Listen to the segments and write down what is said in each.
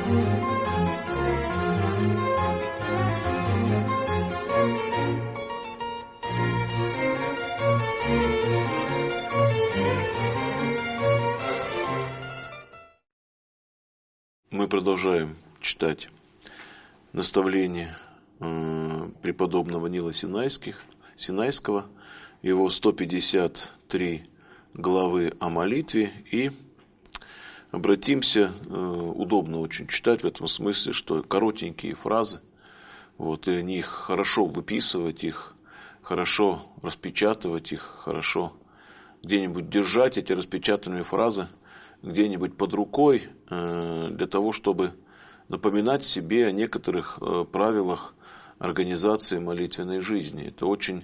Мы продолжаем читать наставления преподобного Нила Синайского, его 153 главы о молитве, и обратимся, удобно очень читать в этом смысле, что коротенькие фразы, и их хорошо выписывать, их хорошо распечатывать, их хорошо где-нибудь держать, эти распечатанные фразы, где-нибудь под рукой, для того, чтобы напоминать себе о некоторых правилах организации молитвенной жизни. Это очень,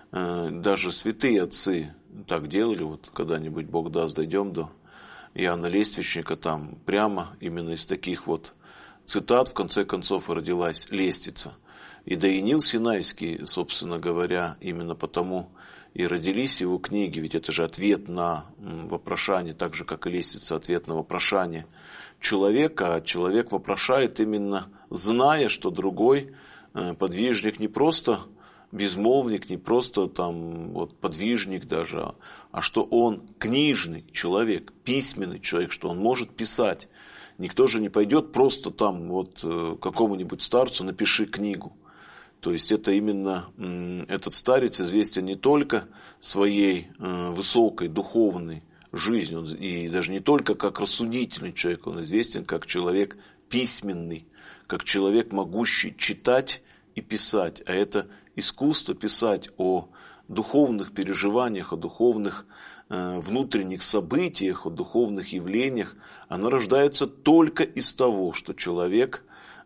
даже святые отцы так делали, когда-нибудь, Бог даст, дойдем до Иоанна Лествичника, там прямо именно из таких цитат, в конце концов, и родилась лестница. И да и Нил Синайский, собственно говоря, именно потому и родились его книги, ведь это же ответ на вопрошание, так же, как и лестница, ответ на вопрошание человека, а человек вопрошает именно зная, что другой подвижник не просто безмолвник, не просто подвижник даже, а что он книжный человек, письменный человек, что он может писать. Никто же не пойдет просто какому-нибудь старцу напиши книгу. То есть это именно этот старец известен не только своей высокой духовной жизнью, и даже не только как рассудительный человек, он известен как человек письменный, как человек, могущий читать и писать. А это искусство писать о духовных переживаниях, о духовных внутренних событиях, о духовных явлениях, оно рождается только из того, что человек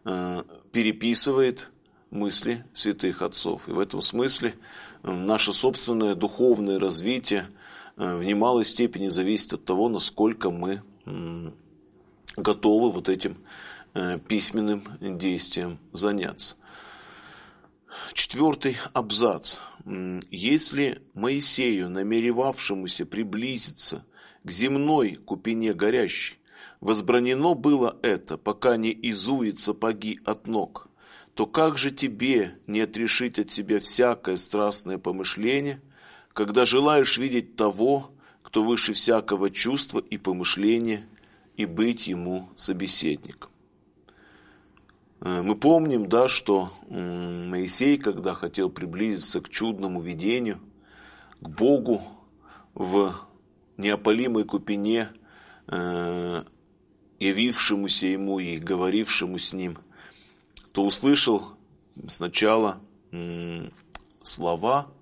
переписывает мысли святых отцов. И в этом смысле наше собственное духовное развитие в немалой степени зависит от того, насколько мы готовы этим письменным действием заняться. 4 абзац. Если Моисею, намеревавшемуся приблизиться к земной купине горящей, возбранено было это, пока не изует сапоги от ног, то как же тебе не отрешить от себя всякое страстное помышление, когда желаешь видеть того, кто выше всякого чувства и помышления, и быть ему собеседником? Мы помним, что Моисей, когда хотел приблизиться к чудному видению, к Богу в неопалимой купине, явившемуся ему и говорившему с ним, то услышал сначала слова,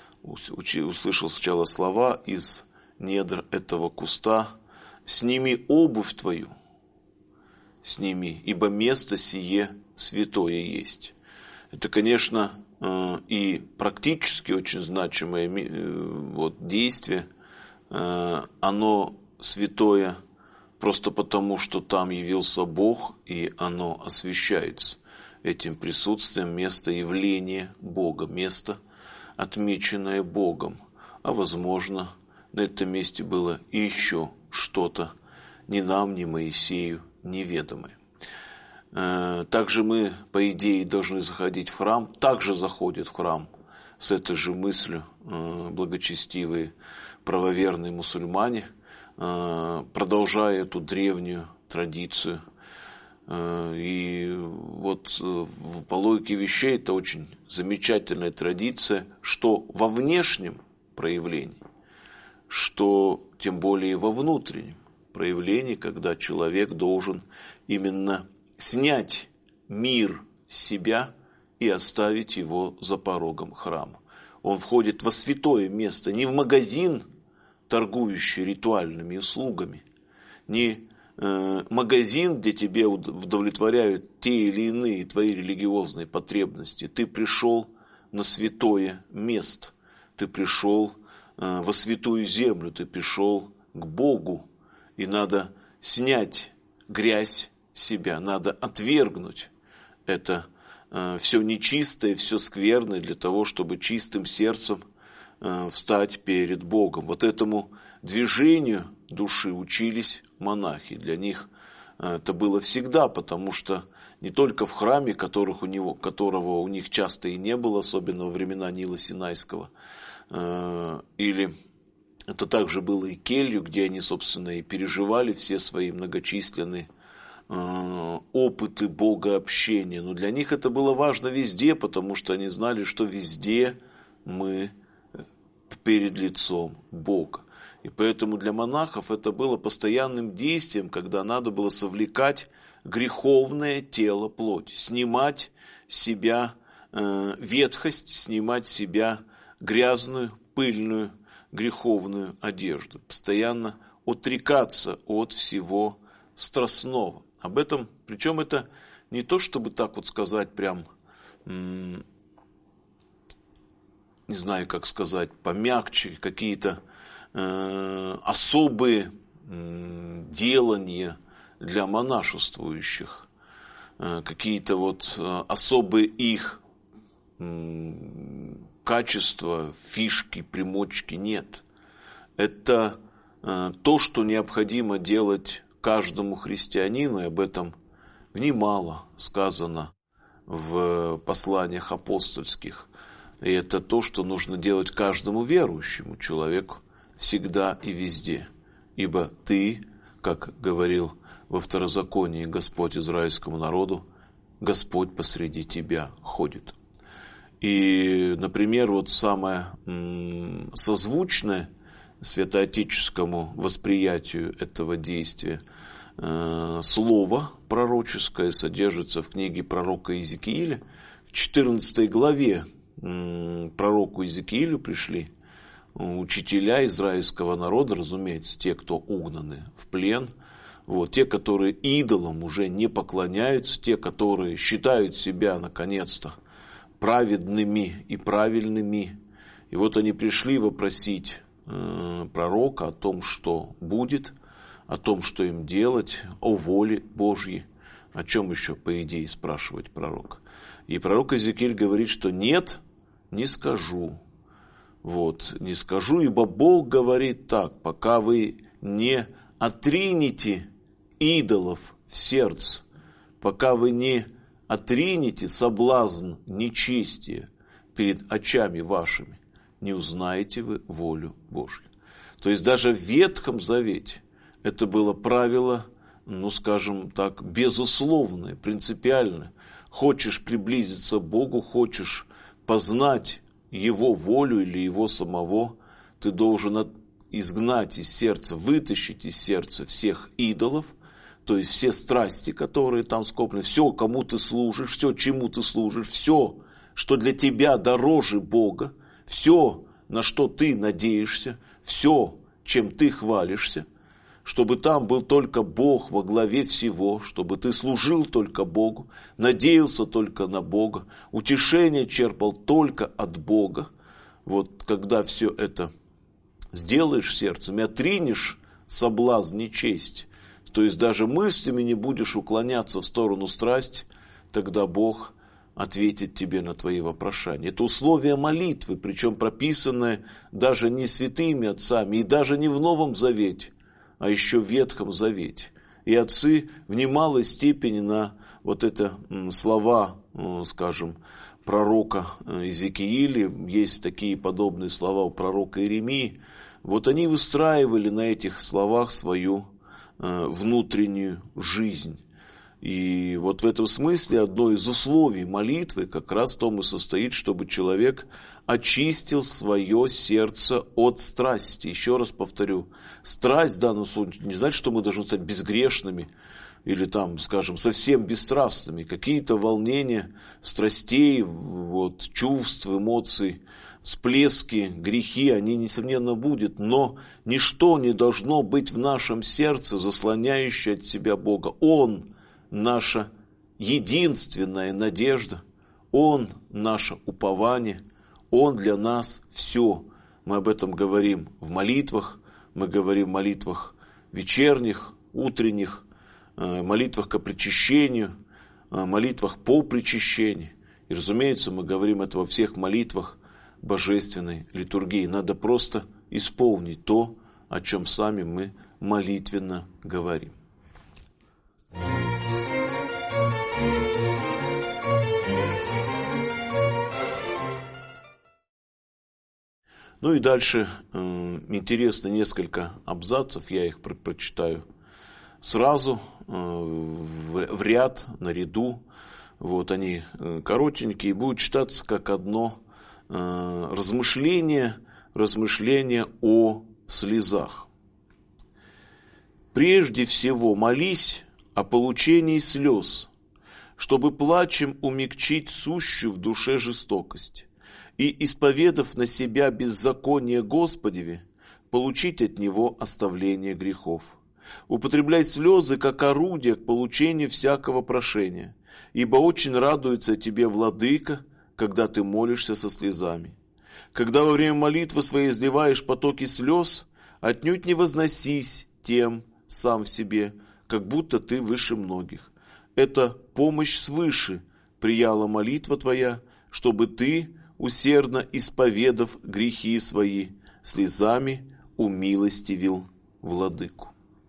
из недр этого куста: «Сними обувь твою, сними, ибо место сие святое есть». Это, конечно, и практически очень значимое действие. Оно святое просто потому, что там явился Бог, и оно освящается этим присутствием, место явления Бога, место, отмеченное Богом. А возможно, на этом месте было и еще что-то ни нам, ни Моисею неведомое. Также мы, по идее, должны заходить в храм, также заходят в храм с этой же мыслью благочестивые правоверные мусульмане, продолжая эту древнюю традицию. И по логике вещей это очень замечательная традиция, что во внешнем проявлении, что тем более во внутреннем проявлении, когда человек должен именно снять мир с себя и оставить его за порогом храма. Он входит во святое место, не в магазин, торгующий ритуальными услугами, не магазин, где тебе удовлетворяют те или иные твои религиозные потребности. Ты пришел на святое место, ты пришел во святую землю, ты пришел к Богу, и надо снять грязь себя, надо отвергнуть это все нечистое, все скверное для того, чтобы чистым сердцем встать перед Богом. Этому движению души учились монахи. Для них это было всегда, потому что не только в храме, которого у них часто и не было, особенно во времена Нила Синайского, или это также было и келью, где они, собственно, и переживали все свои многочисленные опыты богообщения. Но для них это было важно везде, потому что они знали, что везде мы перед лицом Бога. И поэтому для монахов это было постоянным действием, когда надо было совлекать греховное тело плоти, снимать с себя ветхость, снимать с себя грязную, пыльную, греховную одежду, постоянно отрекаться от всего страстного. Об этом, причем это не то, чтобы так вот сказать прям, не знаю, как сказать, помягче, какие-то особые делания для монашествующих, какие-то вот особые их качества, фишки, примочки нет. Это то, что необходимо делать каждому христианину, и об этом немало сказано в посланиях апостольских. И это то, что нужно делать каждому верующему человеку всегда и везде. Ибо ты, как говорил во Второзаконии Господь израильскому народу, Господь посреди тебя ходит. И, например, вот самое созвучное святоотеческому восприятию этого действия слово пророческое содержится в книге пророка Иезекииля. В 14 главе пророку Иезекиилю пришли учителя израильского народа, разумеется, те, кто угнаны в плен, вот, те, которые идолам уже не поклоняются, те, которые считают себя, наконец-то, праведными и правильными. И вот они пришли вопросить пророка о том, что будет, о том, что им делать, о воле Божьей. О чем еще, по идее, спрашивать пророка? И пророк Иезекииль говорит, что нет, не скажу. Вот, не скажу, ибо Бог говорит так: пока вы не отринете идолов в сердце, пока вы не отринете соблазн нечестия перед очами вашими, не узнаете вы волю Божью. То есть даже в Ветхом Завете это было правило, ну скажем так, безусловное, принципиальное. Хочешь приблизиться к Богу, хочешь познать Его волю или Его самого, ты должен изгнать из сердца, вытащить из сердца всех идолов, то есть все страсти, которые там скоплены, все, кому ты служишь, все, чему ты служишь, все, что для тебя дороже Бога, все, на что ты надеешься, все, чем ты хвалишься, чтобы там был только Бог во главе всего, чтобы ты служил только Богу, надеялся только на Бога, утешение черпал только от Бога. Вот когда все это сделаешь сердцем и отринешь соблазн нечести, то есть даже мыслями не будешь уклоняться в сторону страсти, тогда Бог ответит тебе на твои вопрошания. Это условие молитвы, причем прописанное даже не святыми отцами и даже не в Новом Завете, а еще в Ветхом Завете. И отцы в немалой степени на вот это слова, скажем, пророка Иезекииля, есть такие подобные слова у пророка Иеремии, вот они выстраивали на этих словах свою внутреннюю жизнь. И вот в этом смысле одно из условий молитвы как раз в том и состоит, чтобы человек очистил свое сердце от страсти. Еще раз повторю, страсть в данном случае не значит, что мы должны стать безгрешными или там, скажем, совсем бесстрастными. Какие-то волнения, страстей, вот, чувств, эмоций, всплески, грехи, они, несомненно, будут, но ничто не должно быть в нашем сердце, заслоняющее от себя Бога. Он наша единственная надежда, Он наше упование, Он для нас все. Мы об этом говорим в молитвах, мы говорим в молитвах вечерних, утренних, молитвах к причащению, молитвах по причащению. И, разумеется, мы говорим это во всех молитвах божественной литургии. Надо просто исполнить то, о чем сами мы молитвенно говорим. Ну и дальше интересно несколько абзацев, я их прочитаю сразу, в ряд, наряду. Вот они коротенькие, будут читаться как одно размышление о слезах. «Прежде всего молись о получении слез, чтобы плачем умягчить сущую в душе жестокость, и, исповедав на себя беззаконие Господеве, получить от Него оставление грехов. Употребляй слезы, как орудие к получению всякого прошения, ибо очень радуется тебе Владыка, когда ты молишься со слезами. Когда во время молитвы своей изливаешь потоки слез, отнюдь не возносись тем сам в себе, как будто ты выше многих. Это помощь свыше прияла молитва твоя, чтобы ты, усердно исповедав грехи свои, слезами умилостивил Владыку».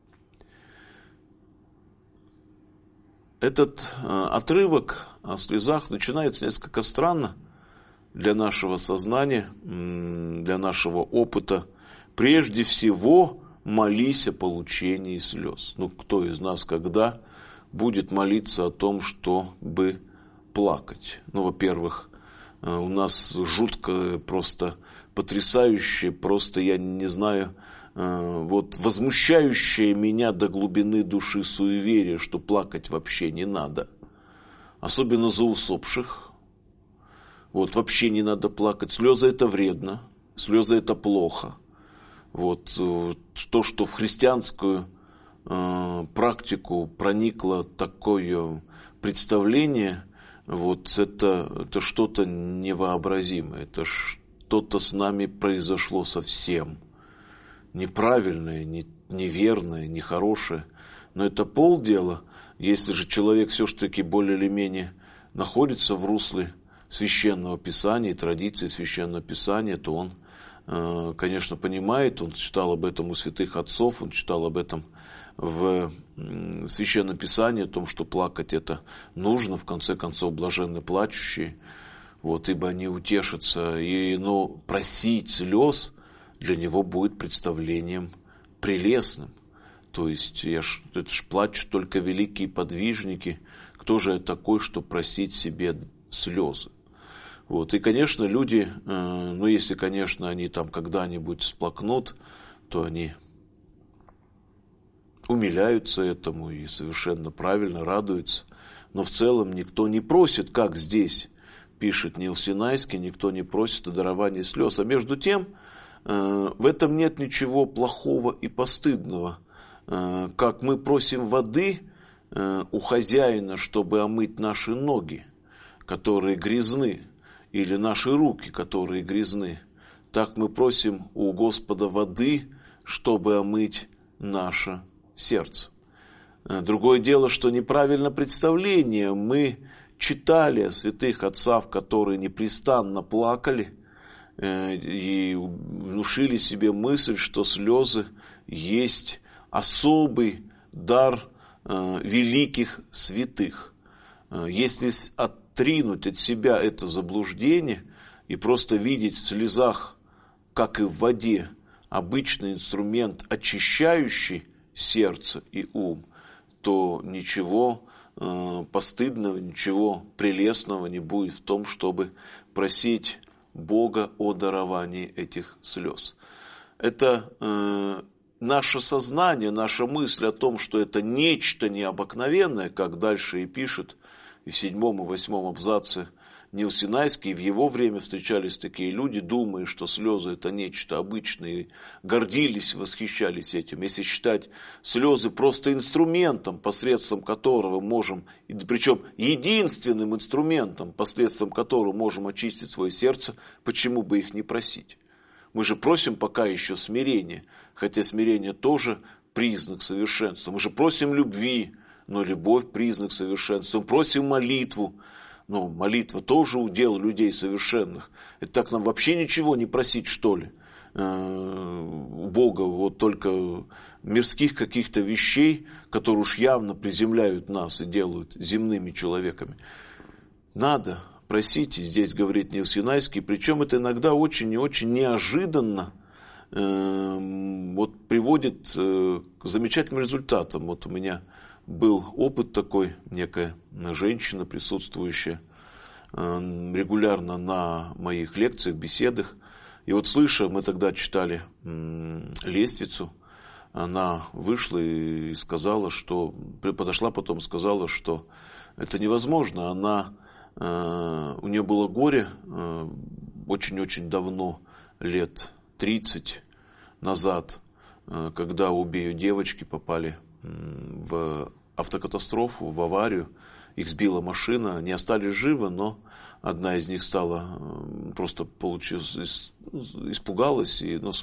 Этот отрывок о слезах начинается несколько странно для нашего сознания, для нашего опыта. «Прежде всего молись о получении слез». Ну, кто из нас когда будет молиться о том, чтобы плакать? Ну, во-первых, у нас жутко, просто потрясающее, просто, я не знаю, вот возмущающее меня до глубины души суеверие, что плакать вообще не надо. Особенно за усопших. Вот, вообще не надо плакать. Слезы это вредно, слезы это плохо. Вот, то, что в христианскую практику проникло такое представление, вот это что-то невообразимое, это что-то с нами произошло совсем неправильное, неверное, нехорошее. Но это полдела. Если же человек все-таки более или менее находится в русле Священного Писания и традиции Священного Писания, то он, конечно, понимает, он читал об этом у святых отцов, он читал об этом в Священном Писании, о том, что плакать это нужно, в конце концов, блаженны плачущие, вот, ибо они утешатся, но просить слез для него будет представлением прелестным. То есть, это ж плачут только великие подвижники, кто же я такой, что просить себе слезы? Вот, и, конечно, люди, если, конечно, они там когда-нибудь всплакнут, то они умиляются этому и совершенно правильно радуются. Но в целом никто не просит, как здесь пишет Нил Синайский, никто не просит о даровании слез. А между тем, в этом нет ничего плохого и постыдного. Как мы просим воды у хозяина, чтобы омыть наши ноги, которые грязны, или наши руки, которые грязны, так мы просим у Господа воды, чтобы омыть наше сердце. Другое дело, что неправильно представление. Мы читали о святых отцах, которые непрестанно плакали и внушили себе мысль, что слезы есть особый дар великих святых. Если отринуть от себя это заблуждение и просто видеть в слезах, как и в воде, обычный инструмент, очищающий сердце и ум, то ничего постыдного, ничего прелестного не будет в том, чтобы просить Бога о даровании этих слез. Это наше сознание, наша мысль о том, что это нечто необыкновенное, как дальше и пишет и в 7 и 8 абзаце Нил Синайский, в его время встречались такие люди, думая, что слезы это нечто обычное, и гордились, восхищались этим. Если считать слезы просто инструментом, посредством которого можем, причем единственным инструментом, посредством которого можем очистить свое сердце, почему бы их не просить? Мы же просим пока еще смирения, хотя смирение тоже признак совершенства. Мы же просим любви, но любовь признак совершенства. Мы просим молитву, но молитва тоже удел людей совершенных. Это так нам вообще ничего не просить, что ли? у Бога вот только мирских каких-то вещей, которые уж явно приземляют нас и делают земными человеками. Надо просить, и здесь говорит Нил Синайский, причем это иногда очень и очень неожиданно вот приводит к замечательным результатам. Вот у меня был опыт такой, некая женщина, присутствующая регулярно на моих лекциях, беседах. И вот слыша, мы тогда читали лестницу, она вышла и сказала, что, подошла потом, сказала, что это невозможно. У нее было горе очень-очень давно, лет 30 назад, когда обе ее девочки попали в автокатастрофу, в аварию. Их сбила машина, они остались живы, но одна из них стала, просто испугалась, но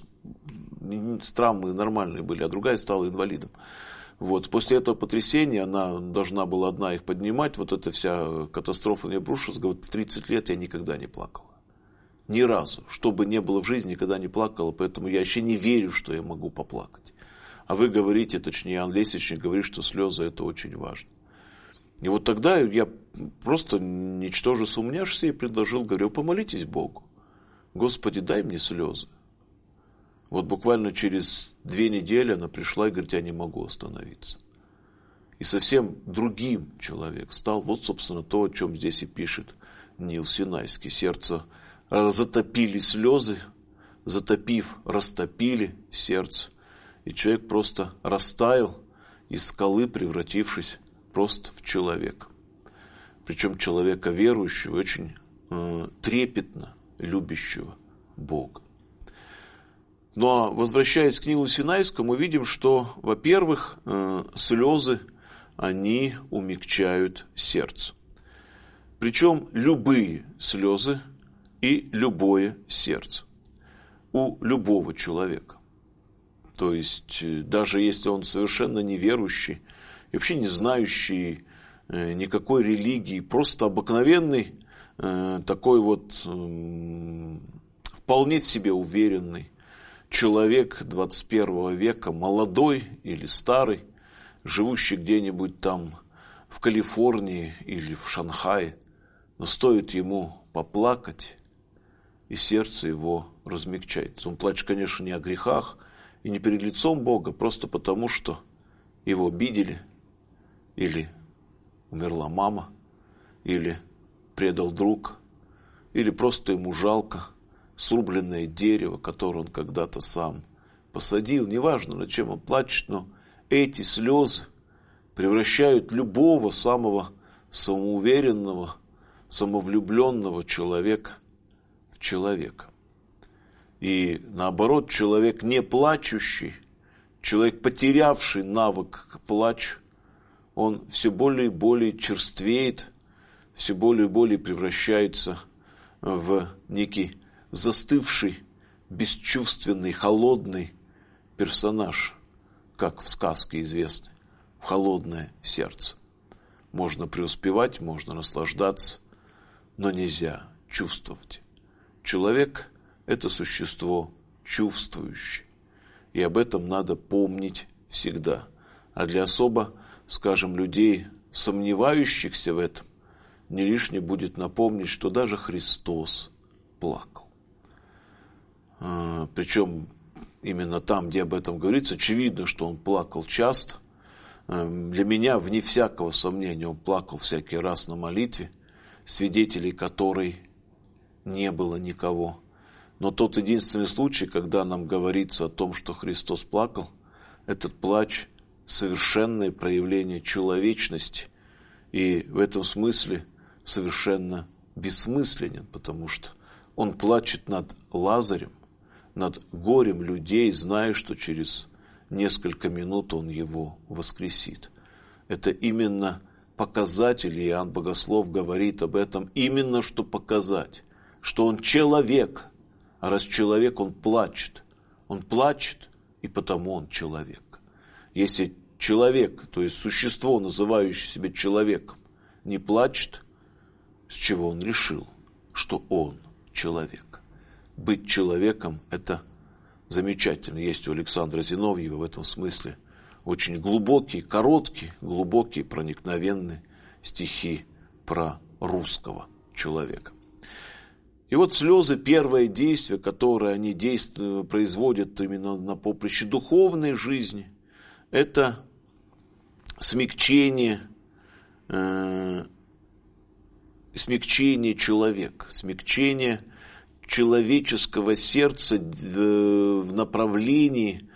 травмы нормальные были, а другая стала инвалидом. Вот. После этого потрясения она должна была одна их поднимать, вот эта вся катастрофа на нее обрушилась, говорит, в 30 лет я никогда не плакала. Ни разу, что бы ни было в жизни, никогда не плакала, поэтому я еще не верю, что я могу поплакать. А вы говорите, точнее, Иоанн Лестничник говорит, что слезы это очень важно. И вот тогда я просто, ничтоже сумняшься, и предложил, говорю, помолитесь Богу. Господи, дай мне слезы. Вот буквально через 2 недели она пришла и говорит, я не могу остановиться. И совсем другим человек стал. Вот, собственно, то, о чем здесь и пишет Нил Синайский. Сердце затопили слезы, затопив, растопили сердце. И человек просто растаял из скалы, превратившись просто в человека. Причем человека верующего, очень трепетно любящего Бога. Но возвращаясь к Нилу Синайскому, мы видим, что, во-первых, слезы, они умягчают сердце. Причем любые слезы и любое сердце у любого человека. То есть, даже если он совершенно неверующий, и вообще не знающий никакой религии, просто обыкновенный, такой вот вполне в себе уверенный человек 21 века, молодой или старый, живущий где-нибудь там в Калифорнии или в Шанхае, но стоит ему поплакать, и сердце его размягчается. Он плачет, конечно, не о грехах и не перед лицом Бога, просто потому, что его обидели, или умерла мама, или предал друг, или просто ему жалко срубленное дерево, которое он когда-то сам посадил. Неважно, над чем он плачет, но эти слезы превращают любого самого самоуверенного, самовлюбленного человека в человека. И наоборот, человек не плачущий, человек, потерявший навык к плачу, он все более и более черствеет, все более и более превращается в некий застывший, бесчувственный, холодный персонаж, как в сказке известный, в холодное сердце. Можно преуспевать, можно наслаждаться, но нельзя чувствовать. Человек – это существо чувствующее, и об этом надо помнить всегда. А для особо, скажем, людей, сомневающихся в этом, не лишне будет напомнить, что даже Христос плакал. Причем именно там, где об этом говорится, очевидно, что он плакал часто. Для меня, вне всякого сомнения, он плакал всякий раз на молитве, свидетелей которой не было никого. Но тот единственный случай, когда нам говорится о том, что Христос плакал, этот плач – совершенное проявление человечности, и в этом смысле совершенно бессмысленен, потому что он плачет над Лазарем, над горем людей, зная, что через несколько минут он его воскресит. Это именно показатель, и Иоанн Богослов говорит об этом, именно что показать, что он человек, а раз человек, он плачет, и потому он человек. Если человек, то есть существо, называющее себя человеком, не плачет, с чего он решил, что он человек? Быть человеком – это замечательный есть у Александра Зиновьева в этом смысле. Очень глубокие, короткие, глубокие, проникновенные стихи про русского человека. И вот слезы, первое действие, которое они производят именно на поприще духовной жизни, это смягчение человека, смягчение человеческого сердца в направлении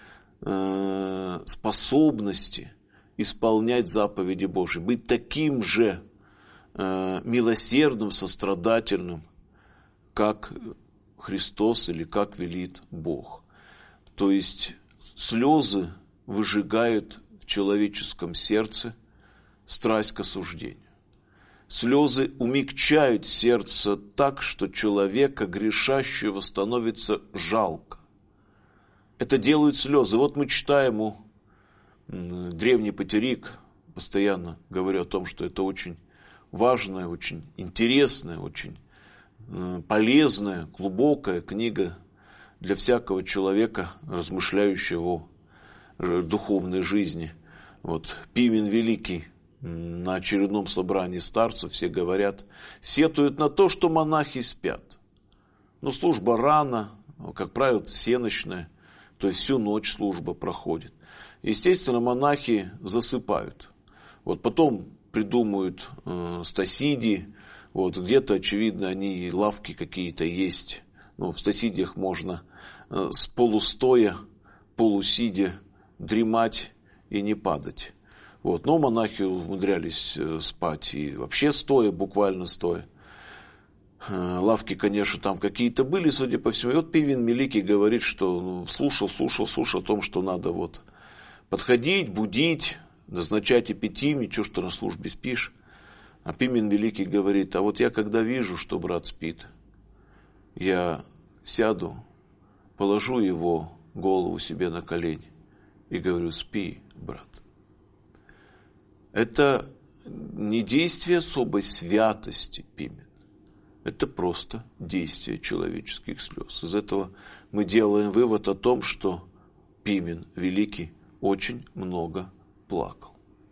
способности исполнять заповеди Божьи, быть таким же милосердным, сострадательным, как Христос или как велит Бог. То есть слезы выжигают в человеческом сердце страсть к осуждению. Слезы умягчают сердце так, что человека грешащего становится жалко. Это делают слезы. Вот мы читаем древний патерик, постоянно говорю о том, что это очень важная, очень интересная, очень полезная, глубокая книга для всякого человека, размышляющего о духовной жизни. Вот Пимен Великий на очередном собрании старцев, все говорят, сетуют на то, что монахи спят. Но служба рано, как правило, всеночная, то есть всю ночь служба проходит. Естественно, монахи засыпают. Вот потом придумают стасидии, вот где-то, очевидно, они лавки какие-то есть. В стасидиях можно с полустоя, полусидя дремать и не падать. Вот. Но монахи умудрялись спать и вообще стоя, буквально стоя. Лавки, конечно, там какие-то были, судя по всему. И вот Пимен Великий говорит, что слушал о том, что надо вот подходить, будить, назначать эпитимий, чего ж ты на службе спишь. А Пимен Великий говорит, а вот я когда вижу, что брат спит, я сяду, положу его голову себе на колени и говорю, спи, брат. Это не действие особой святости, Пимен. Это просто действие человеческих слез. Из этого мы делаем вывод о том, что Пимен Великий очень много плакал.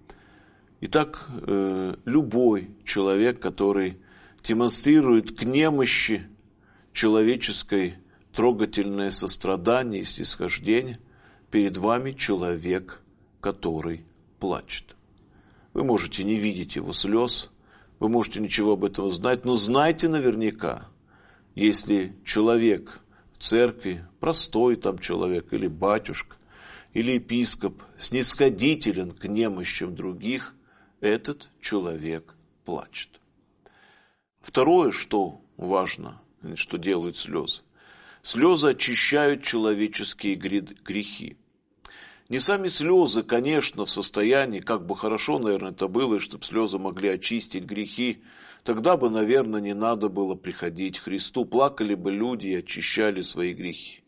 Итак, любой человек, который демонстрирует к немощи человеческой трогательное сострадание и снисхождение, перед вами человек, который плачет. Вы можете не видеть его слез, вы можете ничего об этом знать, но знайте наверняка, если человек в церкви, простой там человек, или батюшка, или епископ, снисходителен к немощам других, этот человек плачет. Второе, что важно, что делают слезы. Слезы очищают человеческие грехи. Не сами слезы, конечно, в состоянии, как бы хорошо, наверное, это было, чтобы слезы могли очистить грехи, тогда бы, наверное, не надо было приходить к Христу, плакали бы люди и очищали свои грехи.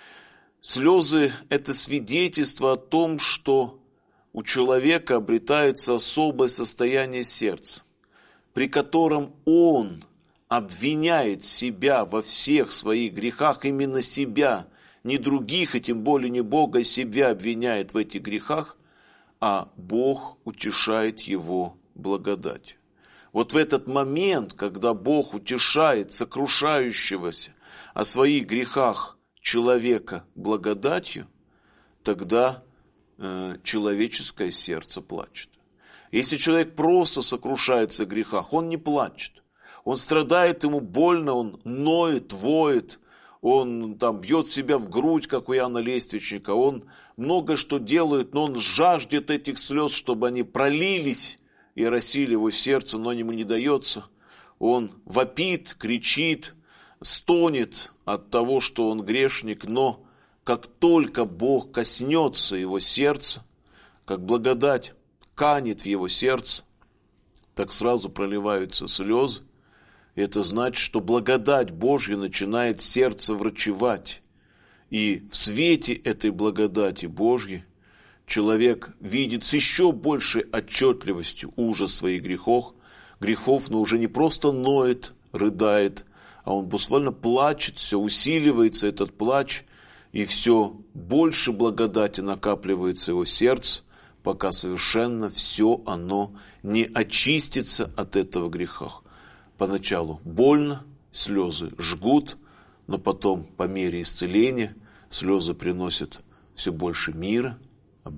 Слезы – это свидетельство о том, что у человека обретается особое состояние сердца, при котором он обвиняет себя во всех своих грехах, именно себя, не других, и тем более не Бога, себя обвиняет в этих грехах, а Бог утешает его благодатью. Вот в этот момент, когда Бог утешает сокрушающегося о своих грехах человека благодатью, тогда человеческое сердце плачет. Если человек просто сокрушается о грехах, он не плачет. Он страдает, ему больно, он ноет, воет, он там бьет себя в грудь, как у Иоанна Лествичника, он много что делает, но он жаждет этих слез, чтобы они пролились и оросили его сердце, но ему не дается. Он вопит, кричит, стонет от того, что он грешник, но как только Бог коснется его сердца, как благодать канет в его сердце, так сразу проливаются слезы. И это значит, что благодать Божья начинает сердце врачевать. И в свете этой благодати Божьей человек видит с еще большей отчетливостью ужас своих грехов, но уже не просто ноет, рыдает, а он буквально плачет, все усиливается этот плач, и все больше благодати накапливается в его сердце, пока совершенно все оно не очистится от этого греха. Поначалу больно, слезы жгут, но потом по мере исцеления слезы приносят все больше мира,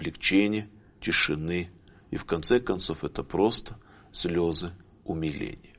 облегчения, тишины. И в конце концов это просто слезы умиления.